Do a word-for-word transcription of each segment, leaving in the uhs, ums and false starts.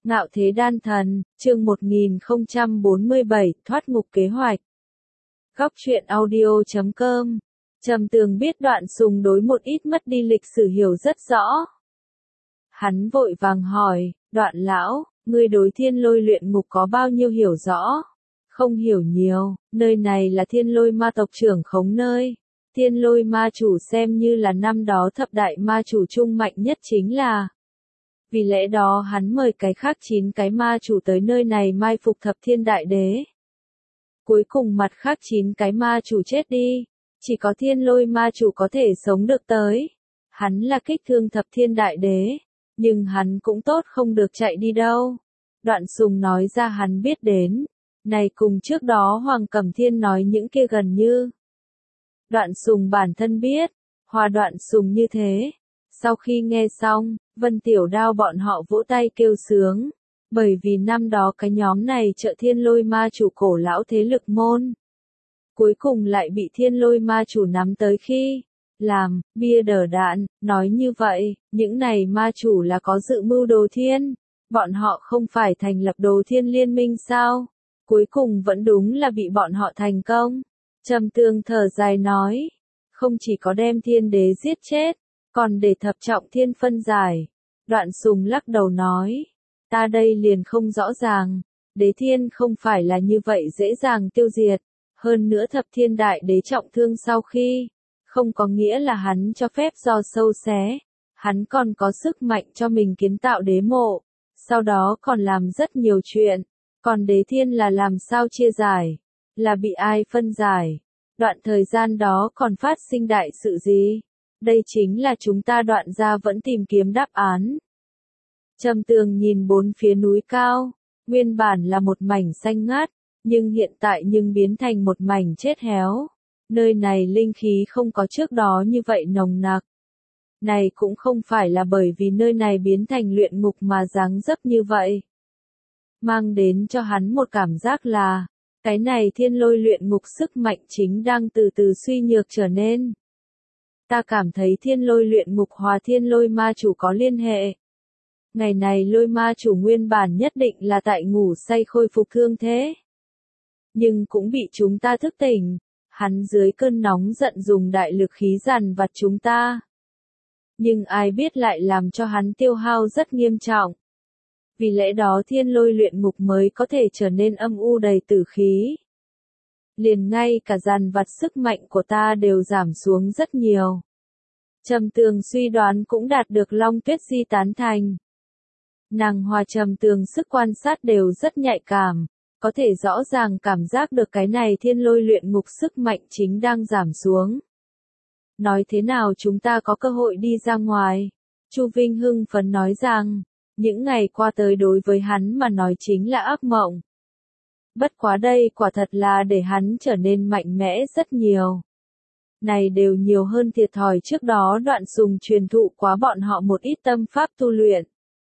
Ngạo thế đan thần, chương một nghìn không trăm bốn mươi bảy, thoát ngục kế hoạch. Góc truyện audio chấm com. Trầm Tường biết Đoạn Sùng đối một ít mất đi lịch sử hiểu rất rõ. Hắn vội vàng hỏi, Đoạn lão, ngươi đối thiên lôi luyện ngục có bao nhiêu hiểu rõ? Không hiểu nhiều, nơi này là thiên lôi ma tộc trưởng khống nơi. Thiên lôi ma chủ xem như là năm đó thập đại ma chủ trung mạnh nhất chính là. Vì lẽ đó hắn mời cái khác chín cái ma chủ tới nơi này mai phục thập thiên đại đế. Cuối cùng mặt khác chín cái ma chủ chết đi, chỉ có thiên lôi ma chủ có thể sống được tới. Hắn là kích thương thập thiên đại đế, nhưng hắn cũng tốt không được chạy đi đâu. Đoạn Sùng nói ra hắn biết đến, này cùng trước đó Hoàng Cẩm Thiên nói những kia gần như. Đoạn Sùng bản thân biết, hòa Đoạn Sùng như thế. Sau khi nghe xong, Vân Tiểu Đao bọn họ vỗ tay kêu sướng, bởi vì năm đó cái nhóm này trợ thiên lôi ma chủ cổ lão thế lực môn. Cuối cùng lại bị thiên lôi ma chủ nắm tới khi làm bia đỡ đạn, nói như vậy, những này ma chủ là có dự mưu đồ thiên, bọn họ không phải thành lập đồ thiên liên minh sao, cuối cùng vẫn đúng là bị bọn họ thành công. Trầm Tường thở dài nói, không chỉ có đem thiên đế giết chết, còn để thập trọng thiên phân giải. Đoạn Sùng lắc đầu nói, ta đây liền không rõ ràng, đế thiên không phải là như vậy dễ dàng tiêu diệt, hơn nữa thập thiên đại đế trọng thương sau khi, không có nghĩa là hắn cho phép do sâu xé, hắn còn có sức mạnh cho mình kiến tạo đế mộ, sau đó còn làm rất nhiều chuyện, còn đế thiên là làm sao chia giải, là bị ai phân giải, đoạn thời gian đó còn phát sinh đại sự gì? Đây chính là chúng ta Đoạn gia vẫn tìm kiếm đáp án. Trầm Tường nhìn bốn phía núi cao, nguyên bản là một mảnh xanh ngát, nhưng hiện tại nhưng biến thành một mảnh chết héo. Nơi này linh khí không có trước đó như vậy nồng nặc. Này cũng không phải là bởi vì nơi này biến thành luyện ngục mà dáng dấp như vậy. Mang đến cho hắn một cảm giác là, cái này thiên lôi luyện ngục sức mạnh chính đang từ từ suy nhược trở nên. Ta cảm thấy thiên lôi luyện ngục hòa thiên lôi ma chủ có liên hệ. Ngày này lôi ma chủ nguyên bản nhất định là tại ngủ say khôi phục thương thế. Nhưng cũng bị chúng ta thức tỉnh. Hắn dưới cơn nóng giận dùng đại lực khí dằn vặt chúng ta. Nhưng ai biết lại làm cho hắn tiêu hao rất nghiêm trọng. Vì lẽ đó thiên lôi luyện ngục mới có thể trở nên âm u đầy tử khí. Liền ngay cả dàn vặt sức mạnh của ta đều giảm xuống rất nhiều. Trầm Tường suy đoán cũng đạt được Long Tuyết Di tán thành. Nàng hòa Trầm Tường sức quan sát đều rất nhạy cảm, có thể rõ ràng cảm giác được cái này thiên lôi luyện ngục sức mạnh chính đang giảm xuống. Nói thế nào chúng ta có cơ hội đi ra ngoài? Chu Vinh hưng phấn nói rằng, những ngày qua tới đối với hắn mà nói chính là ác mộng. Bất quá đây quả thật là để hắn trở nên mạnh mẽ rất nhiều. Này đều nhiều hơn thiệt thòi trước đó Đoạn Sùng truyền thụ quá bọn họ một ít tâm pháp tu luyện.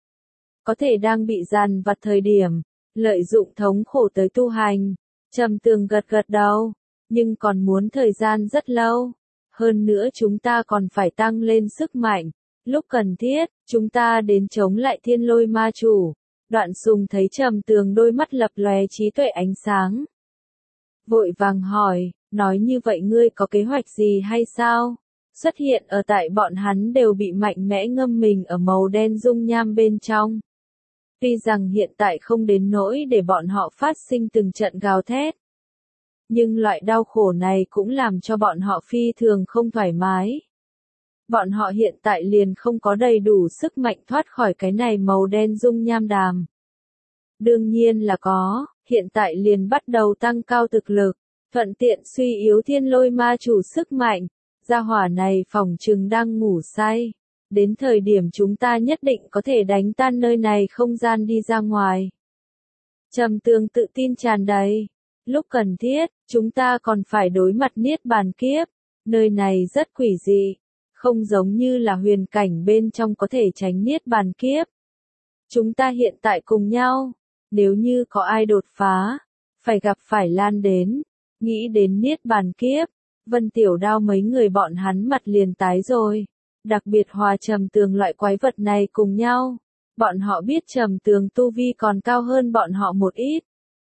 Có thể đang bị dằn vặt thời điểm, lợi dụng thống khổ tới tu hành. Trầm Tường gật gật đầu, nhưng còn muốn thời gian rất lâu. Hơn nữa chúng ta còn phải tăng lên sức mạnh. Lúc cần thiết, chúng ta đến chống lại thiên lôi ma chủ. Đoạn Sùng thấy Trầm Tường đôi mắt lập lòe trí tuệ ánh sáng. Vội vàng hỏi, nói như vậy ngươi có kế hoạch gì hay sao? Xuất hiện ở tại bọn hắn đều bị mạnh mẽ ngâm mình ở màu đen dung nham bên trong. Tuy rằng hiện tại không đến nỗi để bọn họ phát sinh từng trận gào thét. Nhưng loại đau khổ này cũng làm cho bọn họ phi thường không thoải mái. Bọn họ hiện tại liền không có đầy đủ sức mạnh thoát khỏi cái này màu đen dung nham đàm. Đương nhiên là có, hiện tại liền bắt đầu tăng cao thực lực, thuận tiện suy yếu thiên lôi ma chủ sức mạnh. Gia hỏa này phỏng chừng đang ngủ say. Đến thời điểm chúng ta nhất định có thể đánh tan nơi này không gian đi ra ngoài. Trầm Tường tự tin tràn đầy. Lúc cần thiết, chúng ta còn phải đối mặt niết bàn kiếp. Nơi này rất quỷ dị. Không giống như là huyền cảnh bên trong có thể tránh niết bàn kiếp. Chúng ta hiện tại cùng nhau. Nếu như có ai đột phá, phải gặp phải lan đến. Nghĩ đến niết bàn kiếp. Vân Tiểu Đao mấy người bọn hắn mặt liền tái rồi. Đặc biệt hòa Trầm Tường loại quái vật này cùng nhau. Bọn họ biết Trầm Tường tu vi còn cao hơn bọn họ một ít.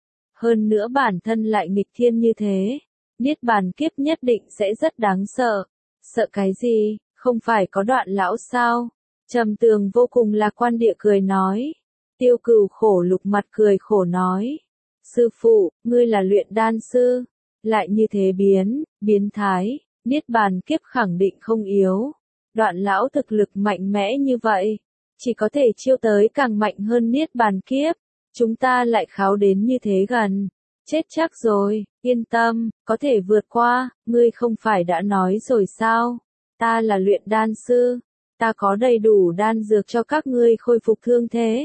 Hơn nữa bản thân lại nghịch thiên như thế. Niết bàn kiếp nhất định sẽ rất đáng sợ. Sợ cái gì, không phải có Đoạn lão sao? Trầm Tường vô cùng lạc quan địa cười nói. Tiêu Cửu khổ lục mặt cười khổ nói. Sư phụ, ngươi là luyện đan sư. Lại như thế biến, biến thái, niết bàn kiếp khẳng định không yếu. Đoạn lão thực lực mạnh mẽ như vậy. Chỉ có thể chiêu tới càng mạnh hơn niết bàn kiếp. Chúng ta lại kháo đến như thế gần. Chết chắc rồi, yên tâm, có thể vượt qua, ngươi không phải đã nói rồi sao? Ta là luyện đan sư, ta có đầy đủ đan dược cho các ngươi khôi phục thương thế.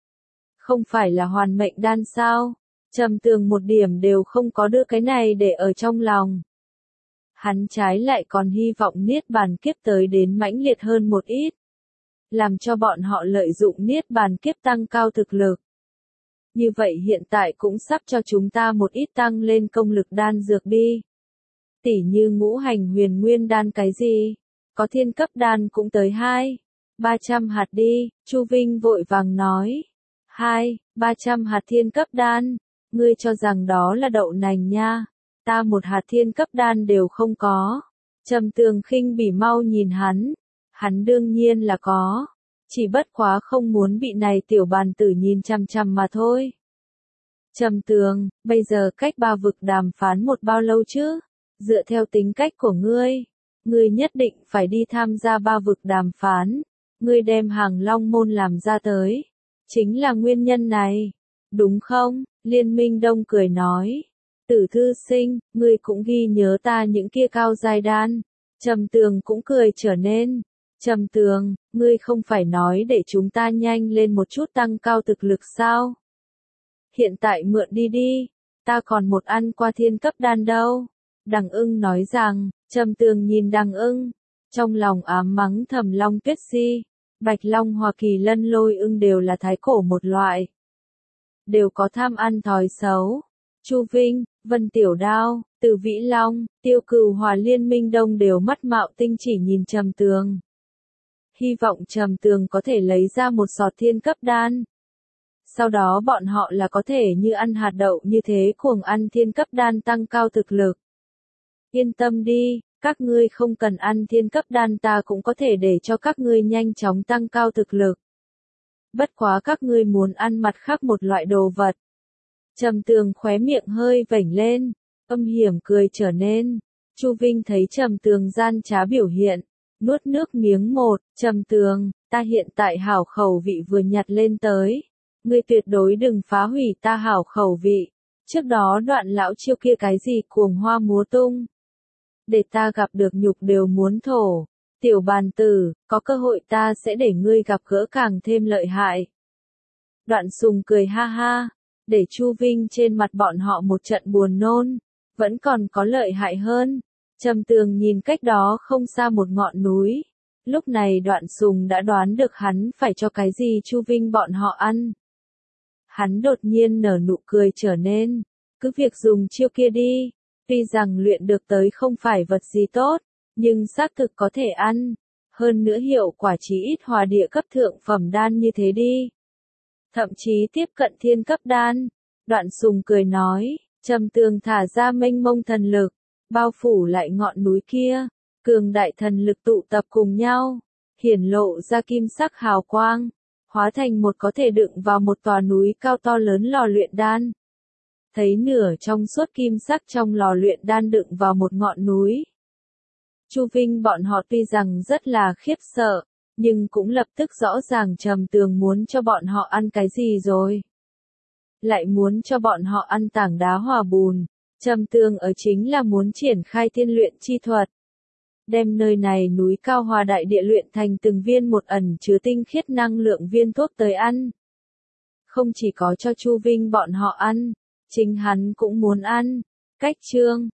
Không phải là hoàn mệnh đan sao? Trầm Tường một điểm đều không có đưa cái này để ở trong lòng. Hắn trái lại còn hy vọng niết bàn kiếp tới đến mãnh liệt hơn một ít. Làm cho bọn họ lợi dụng niết bàn kiếp tăng cao thực lực. Như vậy hiện tại cũng sắp cho chúng ta một ít tăng lên công lực đan dược đi. Tỉ như ngũ hành huyền nguyên đan cái gì, có thiên cấp đan cũng tới hai, ba trăm hạt đi, Chu Vinh vội vàng nói. Hai, ba trăm hạt thiên cấp đan, ngươi cho rằng đó là đậu nành nha, ta một hạt thiên cấp đan đều không có. Trầm Tường khinh bỉ mau nhìn hắn, hắn đương nhiên là có. Chỉ bất quá không muốn bị này tiểu bàn tử nhìn chằm chằm mà thôi. Trầm Tường, bây giờ cách ba vực đàm phán một bao lâu chứ? Dựa theo tính cách của ngươi, ngươi nhất định phải đi tham gia ba vực đàm phán. Ngươi đem Hàng Long môn làm ra tới. Chính là nguyên nhân này. Đúng không? Liên Minh Đông cười nói. Tử thư sinh, ngươi cũng ghi nhớ ta những kia cao giai đan. Trầm Tường cũng cười trở nên. Trầm Tường, ngươi không phải nói để chúng ta nhanh lên một chút tăng cao thực lực sao? Hiện tại mượn đi đi, ta còn một ăn qua thiên cấp đan đâu. Đằng ưng nói rằng, Trầm Tường nhìn đằng ưng, trong lòng ám mắng Thẩm Long Tuyết Si, Bạch Long Hoa Kỳ Lân Lôi ưng đều là thái cổ một loại. Đều có tham ăn thói xấu. Chu Vinh, Vân Tiểu Đao, Từ Vĩ Long, Tiêu Cửu Hòa Liên Minh Đông đều mắt mạo tinh chỉ nhìn Trầm Tường. Hy vọng Trầm Tường có thể lấy ra một giọt thiên cấp đan. Sau đó bọn họ là có thể như ăn hạt đậu như thế cuồng ăn thiên cấp đan tăng cao thực lực. Yên tâm đi, các ngươi không cần ăn thiên cấp đan ta cũng có thể để cho các ngươi nhanh chóng tăng cao thực lực. Bất quá các ngươi muốn ăn mặt khác một loại đồ vật. Trầm Tường khóe miệng hơi vểnh lên, âm hiểm cười trở nên. Chu Vinh thấy Trầm Tường gian trá biểu hiện, nuốt nước miếng một, Trầm Tường, ta hiện tại hảo khẩu vị vừa nhặt lên tới. Ngươi tuyệt đối đừng phá hủy ta hảo khẩu vị. Trước đó Đoạn lão chiêu kia cái gì cuồng hoa múa tung. Để ta gặp được nhục đều muốn thổ. Tiểu bàn tử, có cơ hội ta sẽ để ngươi gặp gỡ càng thêm lợi hại. Đoạn Sùng cười ha ha, để Chu Vinh trên mặt bọn họ một trận buồn nôn. Vẫn còn có lợi hại hơn. Trầm Tường nhìn cách đó không xa một ngọn núi. Lúc này Đoạn Sùng đã đoán được hắn phải cho cái gì Chu Vinh bọn họ ăn. Hắn đột nhiên nở nụ cười trở nên, cứ việc dùng chiêu kia đi, tuy rằng luyện được tới không phải vật gì tốt, nhưng xác thực có thể ăn, hơn nữa hiệu quả chí ít hòa địa cấp thượng phẩm đan như thế đi. Thậm chí tiếp cận thiên cấp đan, Đoạn Sùng cười nói, Trầm Tường thả ra mênh mông thần lực, bao phủ lại ngọn núi kia, cường đại thần lực tụ tập cùng nhau, hiển lộ ra kim sắc hào quang. Hóa thành một có thể đựng vào một tòa núi cao to lớn lò luyện đan. Thấy nửa trong suốt kim sắc trong lò luyện đan đựng vào một ngọn núi. Chu Vinh bọn họ tuy rằng rất là khiếp sợ, nhưng cũng lập tức rõ ràng Trầm Tường muốn cho bọn họ ăn cái gì rồi. Lại muốn cho bọn họ ăn tảng đá hòa bùn. Trầm Tường ở chính là muốn triển khai thiên luyện chi thuật. Đem nơi này núi cao hòa đại địa luyện thành từng viên một ẩn chứa tinh khiết năng lượng viên thuốc tới ăn. Không chỉ có cho Chu Vinh bọn họ ăn, chính hắn cũng muốn ăn. Cách chương